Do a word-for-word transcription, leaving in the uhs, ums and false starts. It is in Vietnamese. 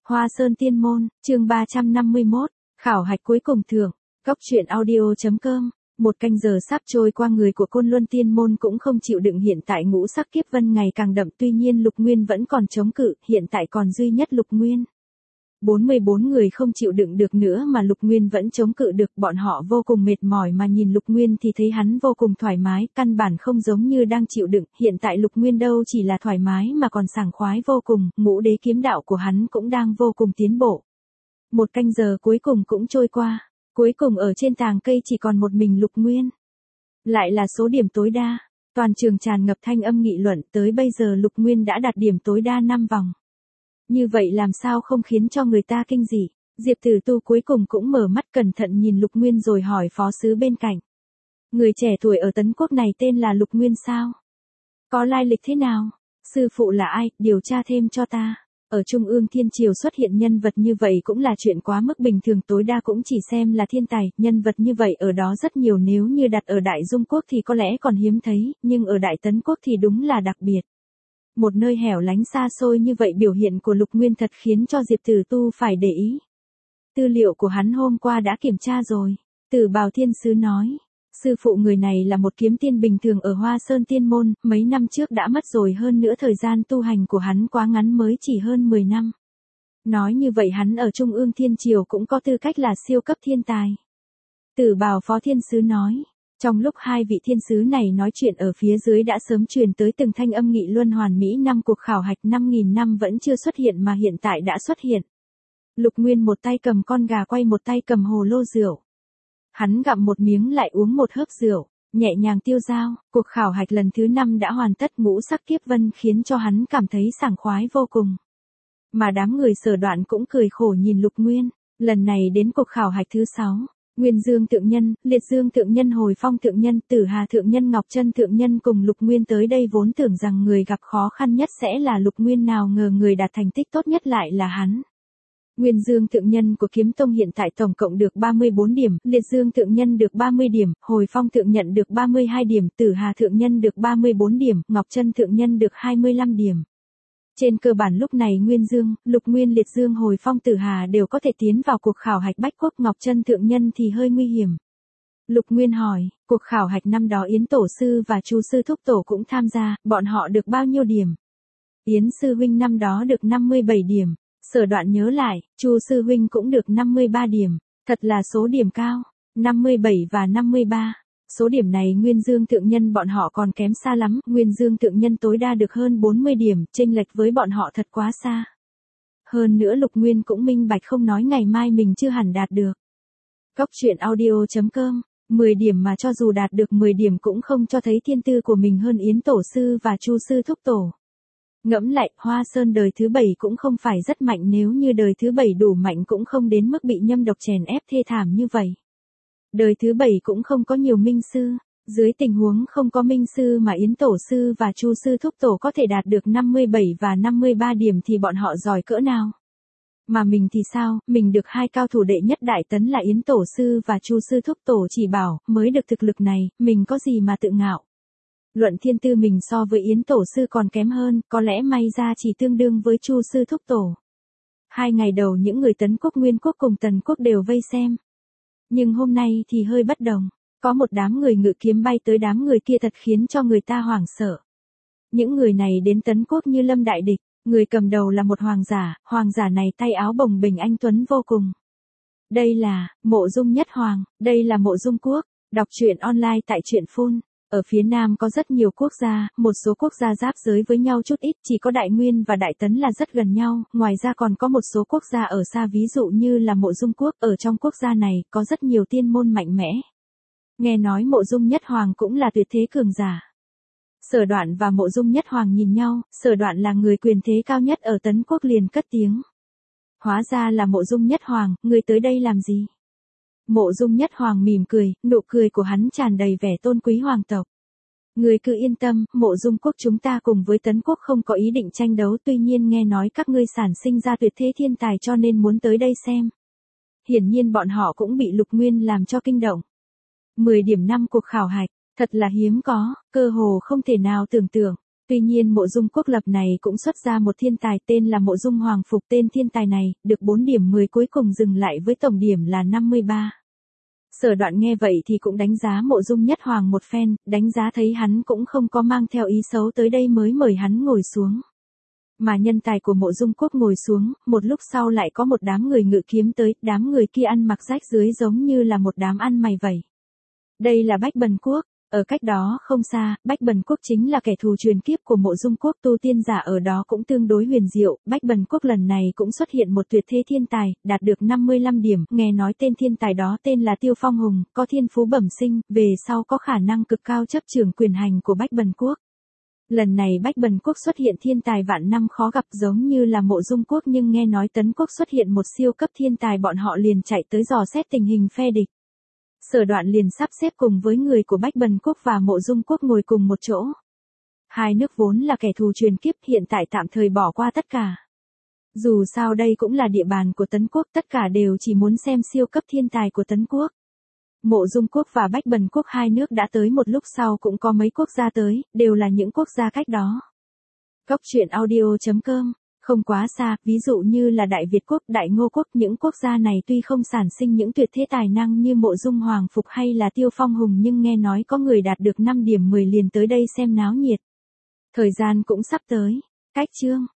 Hoa Sơn Tiên Môn, chương ba trăm năm mươi mốt, khảo hạch cuối cùng thưởng, góc truyện audio chấm com. Một canh giờ sắp trôi qua, người của Côn Luân Tiên Môn cũng không chịu đựng hiện tại ngũ sắc kiếp vân ngày càng đậm, tuy nhiên Lục Nguyên vẫn còn chống cự, hiện tại còn duy nhất Lục Nguyên. bốn mươi bốn người không chịu đựng được nữa mà Lục Nguyên vẫn chống cự được, bọn họ vô cùng mệt mỏi mà nhìn Lục Nguyên thì thấy hắn vô cùng thoải mái, căn bản không giống như đang chịu đựng, hiện tại Lục Nguyên đâu chỉ là thoải mái mà còn sảng khoái vô cùng, ngũ đế kiếm đạo của hắn cũng đang vô cùng tiến bộ. Một canh giờ cuối cùng cũng trôi qua, cuối cùng ở trên tàng cây chỉ còn một mình Lục Nguyên. Lại là số điểm tối đa, toàn trường tràn ngập thanh âm nghị luận, tới bây giờ Lục Nguyên đã đạt điểm tối đa năm vòng. Như vậy làm sao không khiến cho người ta kinh dị. Diệp Tử Tu cuối cùng cũng mở mắt cẩn thận nhìn Lục Nguyên rồi hỏi phó sứ bên cạnh. Người trẻ tuổi ở Tấn Quốc này tên là Lục Nguyên sao? Có lai lịch thế nào? Sư phụ là ai? Điều tra thêm cho ta. Ở Trung ương Thiên Triều xuất hiện nhân vật như vậy cũng là chuyện quá mức bình thường, tối đa cũng chỉ xem là thiên tài, nhân vật như vậy ở đó rất nhiều, nếu như đặt ở Đại Dung Quốc thì có lẽ còn hiếm thấy, nhưng ở Đại Tấn Quốc thì đúng là đặc biệt. Một nơi hẻo lánh xa xôi như vậy, biểu hiện của Lục Nguyên thật khiến cho Diệp Tử Tu phải để ý. Tư liệu của hắn hôm qua đã kiểm tra rồi. Tử Bào Thiên Sứ nói, sư phụ người này là một kiếm tiên bình thường ở Hoa Sơn Tiên Môn, mấy năm trước đã mất rồi, hơn nữa thời gian tu hành của hắn quá ngắn mới chỉ hơn mười năm. Nói như vậy hắn ở Trung ương Thiên Triều cũng có tư cách là siêu cấp thiên tài. Tử Bào Phó Thiên Sứ nói. Trong lúc hai vị thiên sứ này nói chuyện, ở phía dưới đã sớm truyền tới từng thanh âm nghị luân hoàn mỹ, năm cuộc khảo hạch năm nghìn năm vẫn chưa xuất hiện mà hiện tại đã xuất hiện. Lục Nguyên một tay cầm con gà quay, một tay cầm hồ lô rượu. Hắn gặm một miếng lại uống một hớp rượu, nhẹ nhàng tiêu dao, cuộc khảo hạch lần thứ năm đã hoàn tất, ngũ sắc kiếp vân khiến cho hắn cảm thấy sảng khoái vô cùng. Mà đám người Sở Đoạn cũng cười khổ nhìn Lục Nguyên, lần này đến cuộc khảo hạch thứ sáu. Nguyên Dương Thượng Nhân, Liệt Dương Thượng Nhân, Hồi Phong Thượng Nhân, Tử Hà Thượng Nhân, Ngọc Chân Thượng Nhân cùng Lục Nguyên tới đây vốn tưởng rằng người gặp khó khăn nhất sẽ là Lục Nguyên, nào ngờ người đạt thành tích tốt nhất lại là hắn. Nguyên Dương Thượng Nhân của Kiếm Tông hiện tại tổng cộng được ba mươi bốn điểm, Liệt Dương Thượng Nhân được ba mươi điểm, Hồi Phong Thượng Nhân được ba mươi hai điểm, Tử Hà Thượng Nhân được ba mươi bốn điểm, Ngọc Chân Thượng Nhân được hai mươi lăm điểm. Trên cơ bản lúc này Nguyên Dương, Lục Nguyên, Liệt Dương, Hồi Phong, Tử Hà đều có thể tiến vào cuộc khảo hạch Bách Quốc, Ngọc Chân Thượng Nhân thì hơi nguy hiểm. Lục Nguyên hỏi, cuộc khảo hạch năm đó Yến Tổ Sư và Chu Sư Thúc Tổ cũng tham gia, bọn họ được bao nhiêu điểm? Yến Sư Huynh năm đó được năm mươi bảy điểm, Sở Đoạn nhớ lại, Chu Sư Huynh cũng được năm mươi ba điểm, thật là số điểm cao, năm mươi bảy và năm mươi ba. Số điểm này Nguyên Dương Thượng Nhân bọn họ còn kém xa lắm, Nguyên Dương Thượng Nhân tối đa được hơn bốn mươi điểm, chênh lệch với bọn họ thật quá xa. Hơn nữa Lục Nguyên cũng minh bạch không nói ngày mai mình chưa hẳn đạt được. Góc truyện audio chấm com, mười điểm mà cho dù đạt được mười điểm cũng không cho thấy thiên tư của mình hơn Yến Tổ Sư và Chu Sư Thúc Tổ. Ngẫm lại, Hoa Sơn đời thứ bảy cũng không phải rất mạnh, nếu như đời thứ bảy đủ mạnh cũng không đến mức bị nhâm độc chèn ép thê thảm như vậy. Đời thứ bảy cũng không có nhiều minh sư, dưới tình huống không có minh sư mà Yến Tổ Sư và Chu Sư Thúc Tổ có thể đạt được năm mươi bảy và năm mươi ba điểm thì bọn họ giỏi cỡ nào. Mà mình thì sao, mình được hai cao thủ đệ nhất Đại Tấn là Yến Tổ Sư và Chu Sư Thúc Tổ chỉ bảo, mới được thực lực này, mình có gì mà tự ngạo. Luận thiên tư mình so với Yến Tổ Sư còn kém hơn, có lẽ may ra chỉ tương đương với Chu Sư Thúc Tổ. Hai ngày đầu những người Tấn Quốc, Nguyên Quốc cùng Tần Quốc đều vây xem. Nhưng hôm nay thì hơi bất đồng, có một đám người ngự kiếm bay tới, đám người kia thật khiến cho người ta hoảng sợ. Những người này đến Tấn Quốc như lâm đại địch, người cầm đầu là một hoàng giả, hoàng giả này tay áo bồng bềnh anh tuấn vô cùng. Đây là Mộ Dung Nhất Hoàng, đây là Mộ Dung Quốc, đọc truyện online tại truyện phun. Ở phía Nam có rất nhiều quốc gia, một số quốc gia giáp giới với nhau chút ít, chỉ có Đại Nguyên và Đại Tấn là rất gần nhau, ngoài ra còn có một số quốc gia ở xa, ví dụ như là Mộ Dung Quốc, ở trong quốc gia này có rất nhiều tiên môn mạnh mẽ. Nghe nói Mộ Dung Nhất Hoàng cũng là tuyệt thế cường giả. Sở Đoạn và Mộ Dung Nhất Hoàng nhìn nhau, Sở Đoạn là người quyền thế cao nhất ở Tấn Quốc liền cất tiếng. Hóa ra là Mộ Dung Nhất Hoàng, người tới đây làm gì? Mộ Dung Nhất Hoàng mỉm cười, nụ cười của hắn tràn đầy vẻ tôn quý hoàng tộc. Người cứ yên tâm, Mộ Dung Quốc chúng ta cùng với Tấn Quốc không có ý định tranh đấu, tuy nhiên nghe nói các ngươi sản sinh ra tuyệt thế thiên tài cho nên muốn tới đây xem. Hiển nhiên bọn họ cũng bị Lục Nguyên làm cho kinh động. mười điểm năm cuộc khảo hạch, thật là hiếm có, cơ hồ không thể nào tưởng tượng. Tuy nhiên Mộ Dung Quốc Lập này cũng xuất ra một thiên tài tên là Mộ Dung Hoàng Phục, tên thiên tài này, được bốn điểm mười cuối cùng dừng lại với tổng điểm là năm mươi ba. Sở Đoạn nghe vậy thì cũng đánh giá Mộ Dung Nhất Hoàng một phen, đánh giá thấy hắn cũng không có mang theo ý xấu tới đây mới mời hắn ngồi xuống. Mà nhân tài của Mộ Dung Quốc ngồi xuống, một lúc sau lại có một đám người ngự kiếm tới, đám người kia ăn mặc rách rưới giống như là một đám ăn mày vậy. Đây là Bách Bần Quốc, ở cách đó không xa, Bách Bần Quốc chính là kẻ thù truyền kiếp của Mộ Dung Quốc, tu tiên giả ở đó cũng tương đối huyền diệu. Bách Bần Quốc lần này cũng xuất hiện một tuyệt thế thiên tài, đạt được năm mươi lăm điểm, nghe nói tên thiên tài đó tên là Tiêu Phong Hùng, có thiên phú bẩm sinh, về sau có khả năng cực cao chấp trưởng quyền hành của Bách Bần Quốc. Lần này Bách Bần Quốc xuất hiện thiên tài vạn năm khó gặp giống như là Mộ Dung Quốc, nhưng nghe nói Tấn Quốc xuất hiện một siêu cấp thiên tài, bọn họ liền chạy tới dò xét tình hình phe địch. Sở Đoạn liền sắp xếp cùng với người của Bách Bần Quốc và Mộ Dung Quốc ngồi cùng một chỗ. Hai nước vốn là kẻ thù truyền kiếp, hiện tại tạm thời bỏ qua tất cả. Dù sao đây cũng là địa bàn của Tấn Quốc, tất cả đều chỉ muốn xem siêu cấp thiên tài của Tấn Quốc. Mộ Dung Quốc và Bách Bần Quốc hai nước đã tới, một lúc sau cũng có mấy quốc gia tới, đều là những quốc gia cách đó. Cốc truyện audio chấm com, không quá xa, ví dụ như là Đại Việt Quốc, Đại Ngô Quốc, những quốc gia này tuy không sản sinh những tuyệt thế tài năng như Mộ Dung Hoàng Phục hay là Tiêu Phong Hùng, nhưng nghe nói có người đạt được năm điểm mười liền tới đây xem náo nhiệt. Thời gian cũng sắp tới. Cách chương